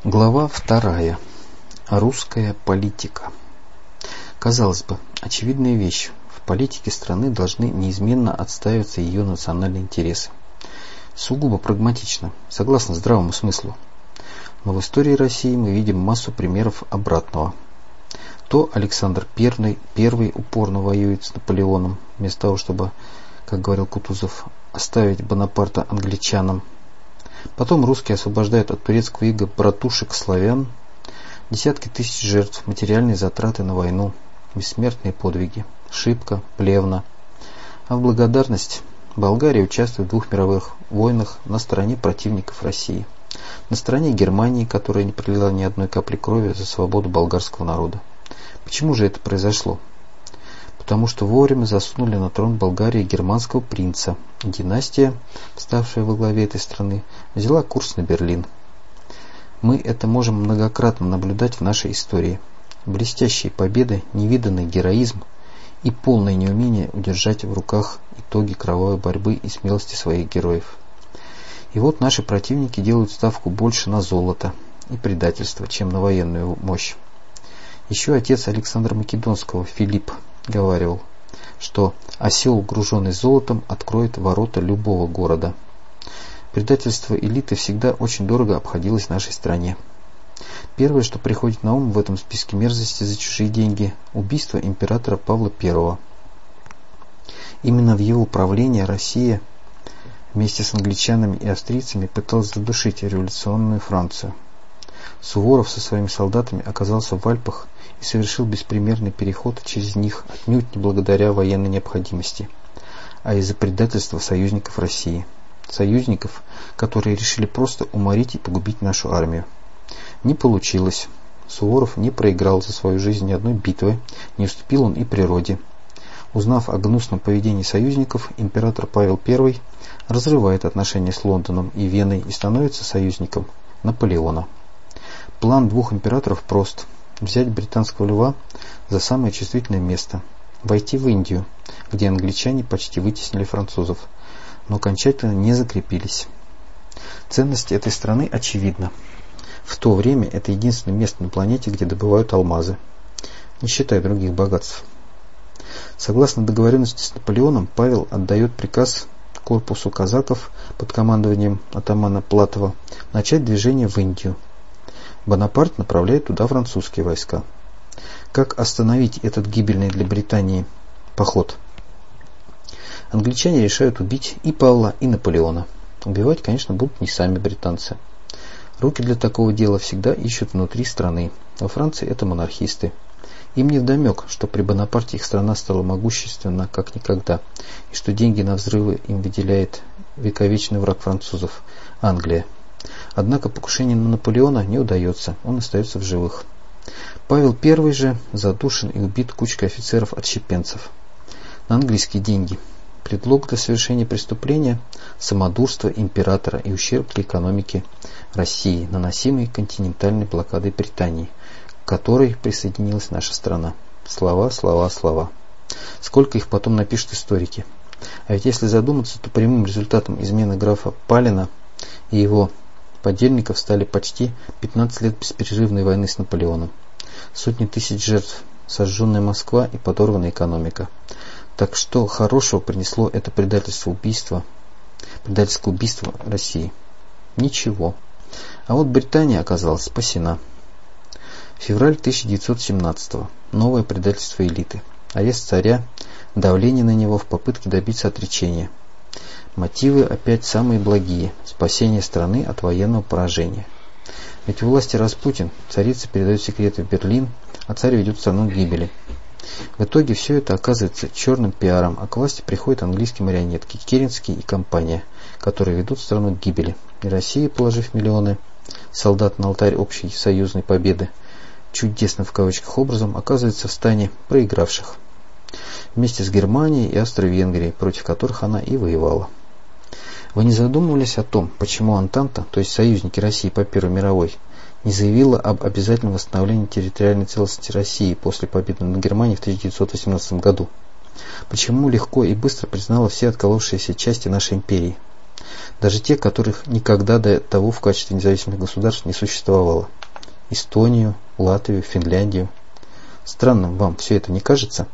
Глава 2. Русская политика. Казалось бы, очевидная вещь. В политике страны должны неизменно отстаиваться ее национальные интересы. Сугубо прагматично, согласно здравому смыслу. Но в истории России мы видим массу примеров обратного. То Александр I упорно воюет с Наполеоном, вместо того, чтобы, как говорил Кутузов, оставить Бонапарта англичанам. Потом русские освобождают от турецкого ига братушек славян, десятки тысяч жертв, материальные затраты на войну, бессмертные подвиги, Шипка, Плевна. А в благодарность Болгария участвует в 2 мировых войнах на стороне противников России, на стороне Германии, которая не пролила ни одной капли крови за свободу болгарского народа. Почему же это произошло? Потому что вовремя засунули на трон Болгарии германского принца. Династия, ставшая во главе этой страны, взяла курс на Берлин. Мы это можем многократно наблюдать в нашей истории. Блестящие победы, невиданный героизм и полное неумение удержать в руках итоги кровавой борьбы и смелости своих героев. И вот наши противники делают ставку больше на золото и предательство, чем на военную мощь. Еще отец Александра Македонского, Филипп, говаривал, что осел, груженный золотом, откроет ворота любого города. Предательство элиты всегда очень дорого обходилось нашей стране. Первое, что приходит на ум в этом списке мерзости за чужие деньги – убийство императора Павла I. Именно в его правлении Россия вместе с англичанами и австрийцами пыталась задушить революционную Францию. Суворов со своими солдатами оказался в Альпах и совершил беспримерный переход через них отнюдь не благодаря военной необходимости, а из-за предательства союзников России. Союзников, которые решили просто уморить и погубить нашу армию. Не получилось. Суворов не проиграл за свою жизнь ни одной битвы, не уступил он и природе. Узнав о гнусном поведении союзников, император Павел I разрывает отношения с Лондоном и Веной и становится союзником Наполеона. План 2 императоров прост: взять британского льва за самое чувствительное место, войти в Индию, где англичане почти вытеснили французов, но окончательно не закрепились. Ценность этой страны очевидна. В то время это единственное место на планете, где добывают алмазы, не считая других богатств. Согласно договоренности с Наполеоном, Павел отдает приказ корпусу казаков под командованием атамана Платова начать движение в Индию. Бонапарт направляет туда французские войска. Как остановить этот гибельный для Британии поход? Англичане решают убить и Павла, и Наполеона. Убивать, конечно, будут не сами британцы. Руки для такого дела всегда ищут внутри страны. Во Франции это монархисты. Им невдомек, что при Бонапарте их страна стала могущественна как никогда, и что деньги на взрывы им выделяет вековечный враг французов – Англия. Однако покушение на Наполеона не удается, он остается в живых. Павел I же задушен и убит кучкой офицеров-отщепенцев. На английские деньги. Предлог для совершения преступления – самодурство императора и ущерб для экономики России, наносимый континентальной блокадой Британии, к которой присоединилась наша страна. Слова, слова, слова. Сколько их потом напишут историки. А ведь если задуматься, то прямым результатом измены графа Палина и его подельников стали почти 15 лет бесперерывной войны с Наполеоном. Сотни тысяч жертв, сожженная Москва и подорванная экономика. Так что хорошего принесло это предательское убийство России? Ничего. А вот Британия оказалась спасена. Февраль 1917. Новое предательство элиты. Арест царя, давление на него в попытке добиться отречения. Мотивы опять самые благие – спасение страны от военного поражения. Ведь у власти Распутин, царица передает секреты в Берлин, а царь ведет страну к гибели. В итоге все это оказывается черным пиаром, а к власти приходят английские марионетки Керенский и компания, которые ведут страну к гибели. И Россия, положив миллионы солдат на алтарь общей союзной победы, чудесным в кавычках образом оказывается в стане проигравших. Вместе с Германией и Австро-Венгрией, против которых она и воевала. Вы не задумывались о том, почему Антанта, то есть союзники России по Первой мировой, не заявила об обязательном восстановлении территориальной целостности России после победы над Германией в 1918 году? Почему легко и быстро признала все отколовшиеся части нашей империи? Даже те, которых никогда до того в качестве независимых государств не существовало. Эстонию, Латвию, Финляндию. Странным вам все это не кажется?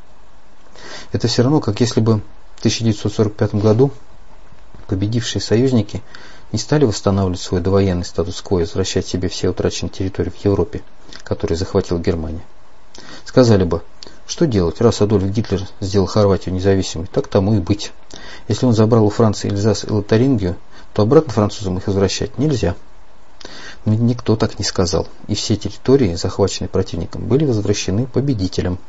Это все равно, как если бы в 1945 году победившие союзники не стали восстанавливать свой довоенный статус-кво и возвращать себе все утраченные территории в Европе, которые захватила Германия. Сказали бы, что делать, раз Адольф Гитлер сделал Хорватию независимой, так тому и быть. Если он забрал у Франции Эльзас и Лотарингию, то обратно французам их возвращать нельзя. Но никто так не сказал, и все территории, захваченные противником, были возвращены победителям.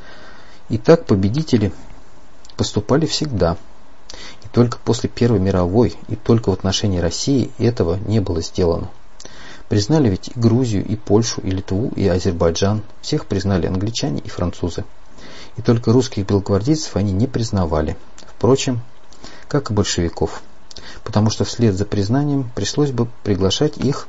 И так победители поступали всегда. И только после Первой мировой, и только в отношении России этого не было сделано. Признали ведь и Грузию, и Польшу, и Литву, и Азербайджан. Всех признали англичане и французы. И только русских белогвардейцев они не признавали. Впрочем, как и большевиков. Потому что вслед за признанием пришлось бы приглашать их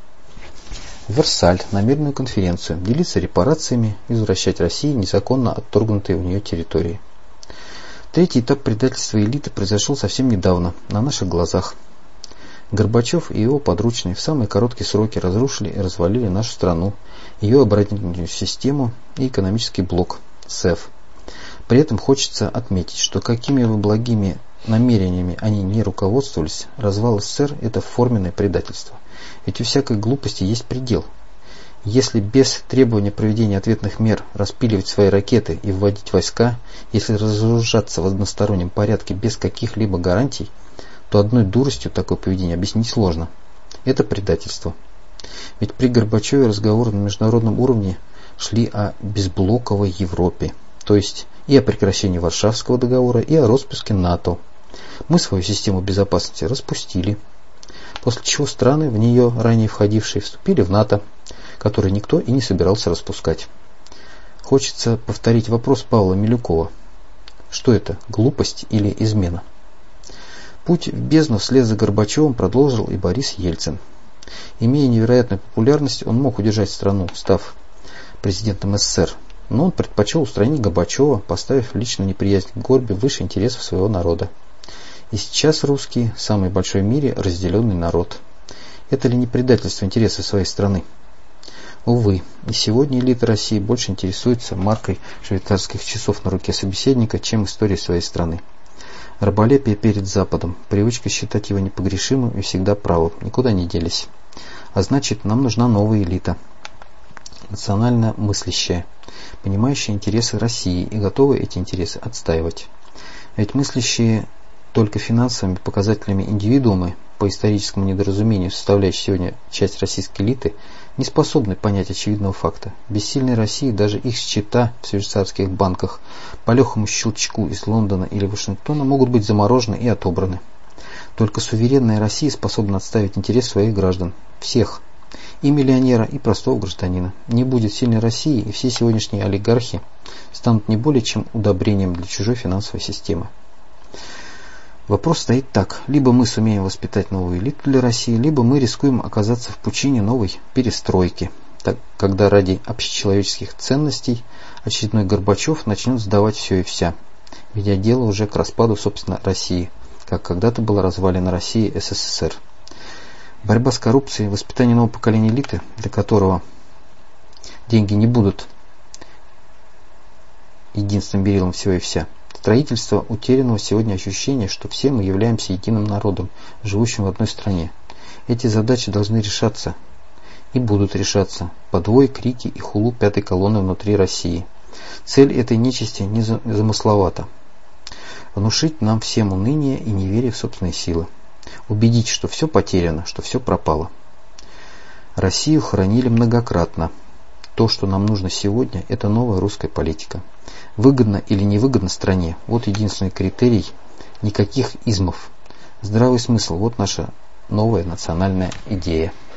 в Версаль на мирную конференцию, делиться репарациями и возвращать России незаконно отторгнутые у нее территории. Третий этап предательства элиты произошел совсем недавно, на наших глазах. Горбачев и его подручные в самые короткие сроки разрушили и развалили нашу страну, ее оборонительную систему и экономический блок СЭФ. При этом хочется отметить, что какими бы благими намерениями они не руководствовались, развал СССР – это форменное предательство. Ведь у всякой глупости есть предел. Если без требования проведения ответных мер распиливать свои ракеты и вводить войска, если разоружаться в одностороннем порядке без каких-либо гарантий, то одной дуростью такое поведение объяснить сложно. Это предательство. Ведь при Горбачеве разговоры на международном уровне шли о безблоковой Европе, то есть и о прекращении Варшавского договора, и о распуске НАТО. Мы свою систему безопасности распустили, после чего страны, в нее ранее входившие, вступили в НАТО, который никто и не собирался распускать. Хочется повторить вопрос Павла Милюкова. Что это, глупость или измена? Путь в бездну вслед за Горбачевым продолжил и Борис Ельцин. Имея невероятную популярность, он мог удержать страну, став президентом СССР, но он предпочел устранить Горбачева, поставив личную неприязнь к Горбе выше интересов своего народа. И сейчас русские – самый большой в мире разделенный народ. Это ли не предательство интересов своей страны? Увы, и сегодня элита России больше интересуется маркой швейцарских часов на руке собеседника, чем историей своей страны. Раболепие перед Западом, привычка считать его непогрешимым и всегда правым, никуда не делись. А значит, нам нужна новая элита, национально мыслящая, понимающая интересы России и готовая эти интересы отстаивать. Ведь мыслящие только финансовыми показателями индивидуумы, по историческому недоразумению составляющие сегодня часть российской элиты, не способны понять очевидного факта. Без сильной России даже их счета в швейцарских банках по легкому щелчку из Лондона или Вашингтона могут быть заморожены и отобраны. Только суверенная Россия способна отставить интерес своих граждан. Всех. И миллионера, и простого гражданина. Не будет сильной России, и все сегодняшние олигархи станут не более чем удобрением для чужой финансовой системы. Вопрос стоит так. Либо мы сумеем воспитать новую элиту для России, либо мы рискуем оказаться в пучине новой перестройки, когда ради общечеловеческих ценностей очередной Горбачев начнет сдавать все и вся, ведя дело уже к распаду, собственно, России, как когда-то была развалена Россия СССР. Борьба с коррупцией, воспитание нового поколения элиты, для которого деньги не будут единственным берилом всего и вся. Строительство утерянного сегодня ощущения, что все мы являемся единым народом, живущим в одной стране. Эти задачи должны решаться и будут решаться под вой, крики и хулу пятой колонны внутри России. Цель этой нечисти не замысловата. Внушить нам всем уныние и неверие в собственные силы. Убедить, что все потеряно, что все пропало. Россию хоронили многократно. То, что нам нужно сегодня, это новая русская политика. Выгодно или невыгодно стране, вот единственный критерий, никаких измов. Здравый смысл, вот наша новая национальная идея.